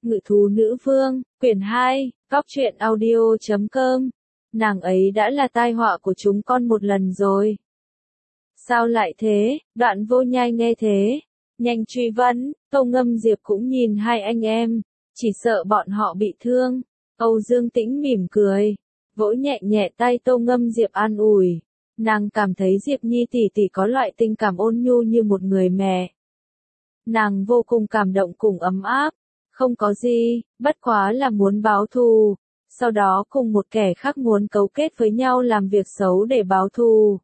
Ngự thú nữ vương, quyển 2, Góc truyện audio.com. Nàng ấy đã là tai họa của chúng con một lần rồi. Sao lại thế? Đoạn Vô Nhai nghe thế, nhanh truy vấn. Tâu Ngâm Diệp cũng nhìn hai anh em, chỉ sợ bọn họ bị thương. Âu Dương Tĩnh mỉm cười, vỗ nhẹ nhẹ tay Tâu Ngâm Diệp an ủi. Nàng cảm thấy Diệp Nhi tỷ tỷ có loại tình cảm ôn nhu như một người mẹ. Nàng vô cùng cảm động cùng ấm áp. Không có gì, bất quá là muốn báo thù, sau đó cùng một kẻ khác muốn cấu kết với nhau làm việc xấu để báo thù.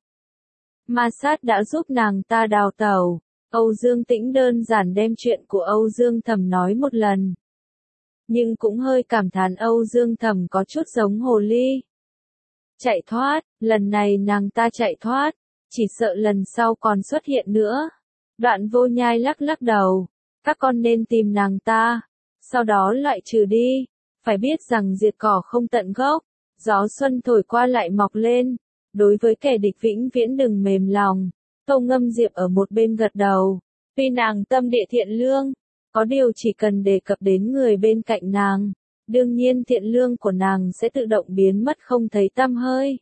Ma Sát đã giúp nàng ta đào tẩu. Âu Dương Tĩnh đơn giản đem chuyện của Âu Dương Thầm nói một lần. Nhưng cũng hơi cảm thán Âu Dương Thầm có chút giống hồ ly. Chạy thoát, lần này nàng ta chạy thoát, chỉ sợ lần sau còn xuất hiện nữa. Đoạn Vô Nhai lắc lắc đầu, các con nên tìm nàng ta, sau đó loại trừ đi, phải biết rằng diệt cỏ không tận gốc, gió xuân thổi qua lại mọc lên, đối với kẻ địch vĩnh viễn đừng mềm lòng. Tâu Ngâm Diệp ở một bên gật đầu, tuy nàng tâm địa thiện lương, có điều chỉ cần đề cập đến người bên cạnh nàng, đương nhiên thiện lương của nàng sẽ tự động biến mất không thấy tăm hơi.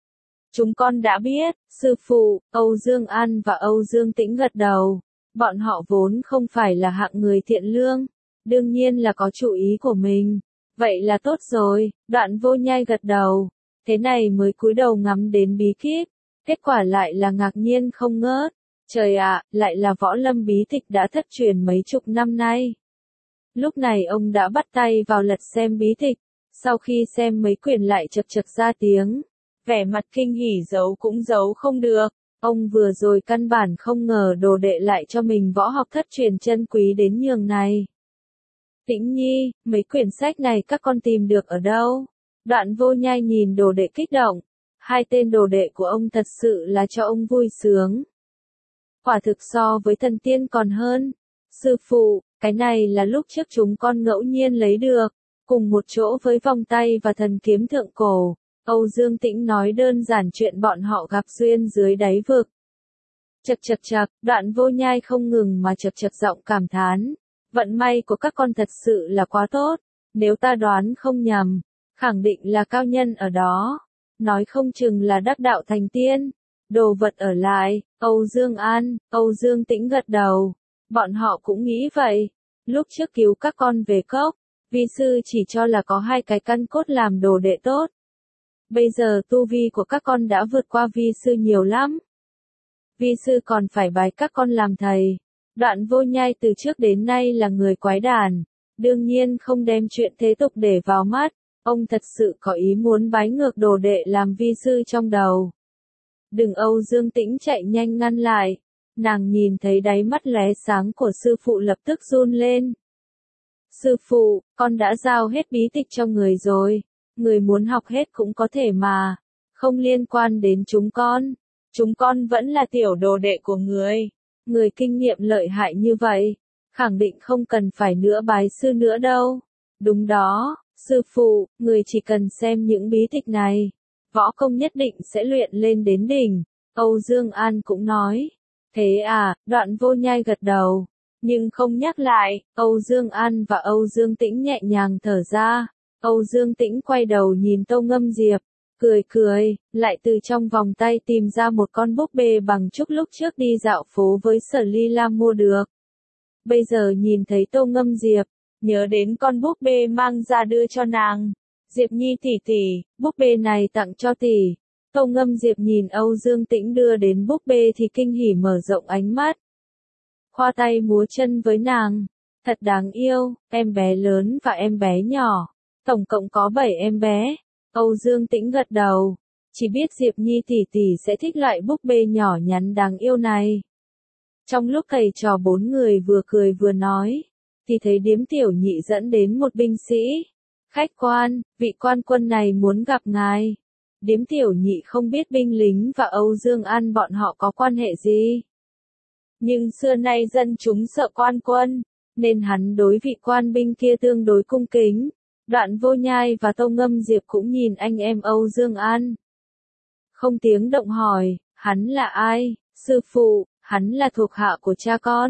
Chúng con đã biết, sư phụ. Âu Dương An và Âu Dương Tĩnh gật đầu, bọn họ vốn không phải là hạng người thiện lương, đương nhiên là có chủ ý của mình. Vậy là tốt rồi. Đoạn Vô Nhai gật đầu, thế này mới cúi đầu ngắm đến bí kíp, kết quả lại là ngạc nhiên không ngớt. Trời ạ, lại là võ lâm bí tịch đã thất truyền mấy chục năm nay. Lúc này ông đã bắt tay vào lật xem bí tịch, sau khi xem mấy quyển lại chật chật ra tiếng, vẻ mặt kinh hỉ giấu cũng giấu không được. Ông vừa rồi căn bản không ngờ đồ đệ lại cho mình võ học thất truyền chân quý đến nhường này. Tĩnh Nhi, mấy quyển sách này các con tìm được ở đâu? Đoạn Vô Nhai nhìn đồ đệ kích động. Hai tên đồ đệ của ông thật sự là cho ông vui sướng. Quả thực so với thần tiên còn hơn. Sư phụ, cái này là lúc trước chúng con ngẫu nhiên lấy được, cùng một chỗ với vòng tay và thần kiếm thượng cổ. Âu Dương Tĩnh nói đơn giản chuyện bọn họ gặp duyên dưới đáy vực. Chật chật chật, Đoạn Vô Nhai không ngừng mà chật chật giọng cảm thán. Vận may của các con thật sự là quá tốt, nếu ta đoán không nhầm, khẳng định là cao nhân ở đó. Nói không chừng là đắc đạo thành tiên. Đồ vật ở lại. Âu Dương An, Âu Dương Tĩnh gật đầu. Bọn họ cũng nghĩ vậy. Lúc trước cứu các con về cốc, vi sư chỉ cho là có hai cái căn cốt làm đồ đệ tốt. Bây giờ tu vi của các con đã vượt qua vi sư nhiều lắm. Vi sư còn phải bái các con làm thầy. Đoạn Vô Nhai từ trước đến nay là người quái đản, đương nhiên không đem chuyện thế tục để vào mắt. Ông thật sự có ý muốn bái ngược đồ đệ làm vi sư trong đầu. Đừng. Âu Dương Tĩnh chạy nhanh ngăn lại. Nàng nhìn thấy đáy mắt lóe sáng của sư phụ lập tức run lên. Sư phụ, con đã giao hết bí tịch cho người rồi. Người muốn học hết cũng có thể mà. Không liên quan đến chúng con. Chúng con vẫn là tiểu đồ đệ của người. Người kinh nghiệm lợi hại như vậy, khẳng định không cần phải nữa bái sư nữa đâu. Đúng đó, sư phụ, người chỉ cần xem những bí tịch này, võ công nhất định sẽ luyện lên đến đỉnh. Âu Dương An cũng nói. Thế à? Đoạn Vô Nhai gật đầu, nhưng không nhắc lại. Âu Dương An và Âu Dương Tĩnh nhẹ nhàng thở ra. Âu Dương Tĩnh quay đầu nhìn Tâu Ngâm Diệp, cười cười, lại từ trong vòng tay tìm ra một con búp bê bằng trúc lúc trước đi dạo phố với Sở Ly Lam mua được. Bây giờ nhìn thấy Tâu Ngâm Diệp, nhớ đến con búp bê mang ra đưa cho nàng. Diệp Nhi tỷ tỷ, búp bê này tặng cho tỷ. Tâu Ngâm Diệp nhìn Âu Dương Tĩnh đưa đến búp bê thì kinh hỉ mở rộng ánh mắt. Khoa tay múa chân với nàng. Thật đáng yêu, em bé lớn và em bé nhỏ. Tổng cộng có 7 em bé. Âu Dương Tĩnh gật đầu. Chỉ biết Diệp Nhi tỷ tỷ sẽ thích loại búp bê nhỏ nhắn đáng yêu này. Trong lúc thầy trò 4 người vừa cười vừa nói, thì thấy Điếm Tiểu Nhị dẫn đến một binh sĩ. Khách quan, vị quan quân này muốn gặp ngài. Điếm Tiểu Nhị không biết binh lính và Âu Dương An bọn họ có quan hệ gì. Nhưng xưa nay dân chúng sợ quan quân, nên hắn đối vị quan binh kia tương đối cung kính. Đoạn Vô Nhai và Tâu Ngâm Diệp cũng nhìn anh em Âu Dương An. Không tiếng động hỏi, hắn là ai? Sư phụ, hắn là thuộc hạ của cha con.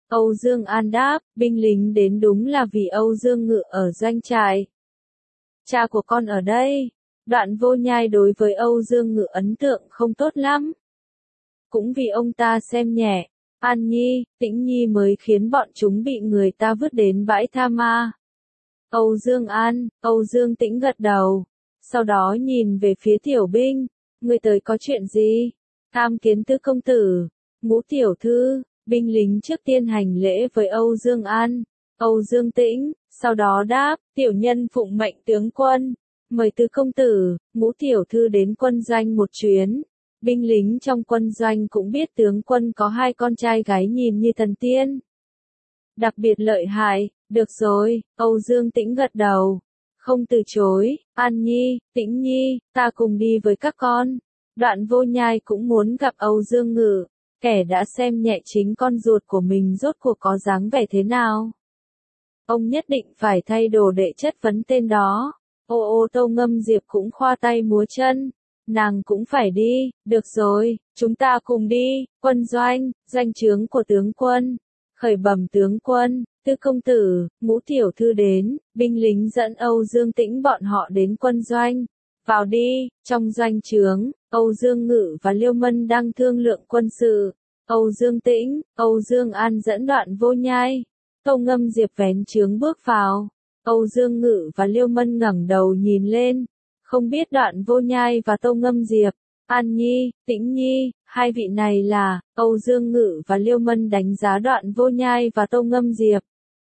Âu Dương An đáp, binh lính đến đúng là vì Âu Dương Ngự ở doanh trại. Cha của con ở đây. Đoạn Vô Nhai đối với Âu Dương Ngự ấn tượng không tốt lắm. Cũng vì ông ta xem nhẹ An Nhi, Tĩnh Nhi mới khiến bọn chúng bị người ta vứt đến bãi tha ma. Âu Dương An, Âu Dương Tĩnh gật đầu. Sau đó nhìn về phía tiểu binh. Người tới có chuyện gì? Tham kiến tứ công tử. Ngũ tiểu thư. Binh lính trước tiên hành lễ với Âu Dương An. Âu Dương Tĩnh, sau đó đáp, tiểu nhân phụng mệnh tướng quân. Mời tứ công tử, Ngũ tiểu thư đến quân doanh một chuyến. Binh lính trong quân doanh cũng biết tướng quân có hai con trai gái nhìn như thần tiên. Đặc biệt lợi hại, được rồi, Âu Dương Tĩnh gật đầu. Không từ chối, An Nhi, Tĩnh Nhi, ta cùng đi với các con. Đoạn Vô Nhai cũng muốn gặp Âu Dương Ngự, kẻ đã xem nhẹ chính con ruột của mình rốt cuộc có dáng vẻ thế nào. Ông nhất định phải thay đồ để chất vấn tên đó. Ô Tô Ngâm Diệp cũng khoa tay múa chân. Nàng cũng phải đi, được rồi, chúng ta cùng đi, quân doanh, doanh trướng của tướng quân. Khởi bẩm tướng quân, tứ công tử, Ngũ tiểu thư đến, binh lính dẫn Âu Dương Tĩnh bọn họ đến quân doanh. Vào đi, trong doanh trướng, Âu Dương Ngự và Liêu Mân đang thương lượng quân sự. Âu Dương Tĩnh, Âu Dương An dẫn Đoạn Vô Nhai. Tô Ngâm Diệp vén trướng bước vào. Âu Dương Ngự và Liêu Mân ngẩng đầu nhìn lên. Không biết Đoạn Vô Nhai và Tô Ngâm Diệp, An Nhi, Tĩnh Nhi, hai vị này là, Âu Dương Ngự và Liêu Mân đánh giá Đoạn Vô Nhai và Tô Ngâm Diệp.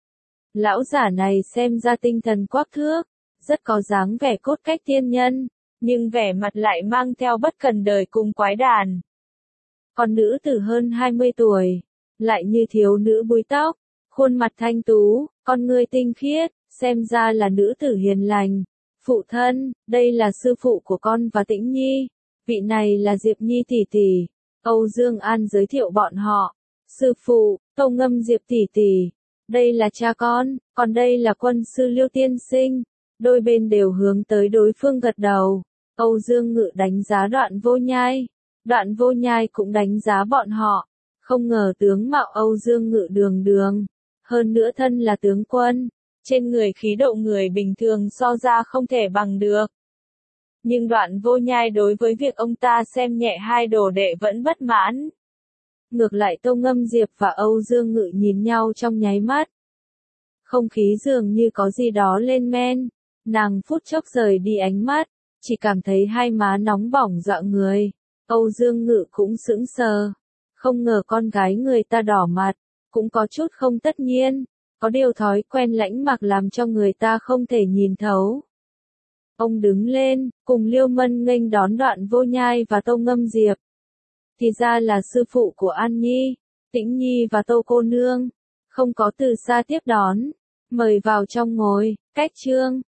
Lão giả này xem ra tinh thần quắc thước, rất có dáng vẻ cốt cách tiên nhân, nhưng vẻ mặt lại mang theo bất cần đời cùng quái đản. Còn nữ tử hơn 20 tuổi, lại như thiếu nữ búi tóc, khuôn mặt thanh tú, con người tinh khiết, xem ra là nữ tử hiền lành. Phụ thân, đây là sư phụ của con và Tĩnh Nhi, vị này là Diệp Nhi tỷ tỷ. Âu Dương An giới thiệu bọn họ. Sư phụ, Tô Ngâm Diệp tỷ tỷ, đây là cha con, còn đây là quân sư Liêu tiên sinh. Đôi bên đều hướng tới đối phương gật đầu. Âu Dương Ngự đánh giá Đoạn Vô Nhai. Đoạn Vô Nhai cũng đánh giá bọn họ. Không ngờ tướng mạo Âu Dương Ngự đường đường. Hơn nữa thân là tướng quân. Trên người khí độ người bình thường so ra không thể bằng được. Nhưng Đoạn Vô Nhai đối với việc ông ta xem nhẹ hai đồ đệ vẫn bất mãn. Ngược lại Tô Ngâm Diệp và Âu Dương Ngự nhìn nhau trong nháy mắt. Không khí dường như có gì đó lên men. Nàng phút chốc rời đi ánh mắt, chỉ cảm thấy hai má nóng bỏng dọa người. Âu Dương Ngự cũng sững sờ. Không ngờ con gái người ta đỏ mặt, cũng có chút không tất nhiên. Có điều thói quen lãnh mặc làm cho người ta không thể nhìn thấu. Ông đứng lên, cùng Liêu Mân nghênh đón Đoạn Vô Nhai và Tô Ngâm Diệp. Thì ra là sư phụ của An Nhi, Tĩnh Nhi và Tô cô nương. Không có từ xa tiếp đón. Mời vào trong ngồi, cách trương.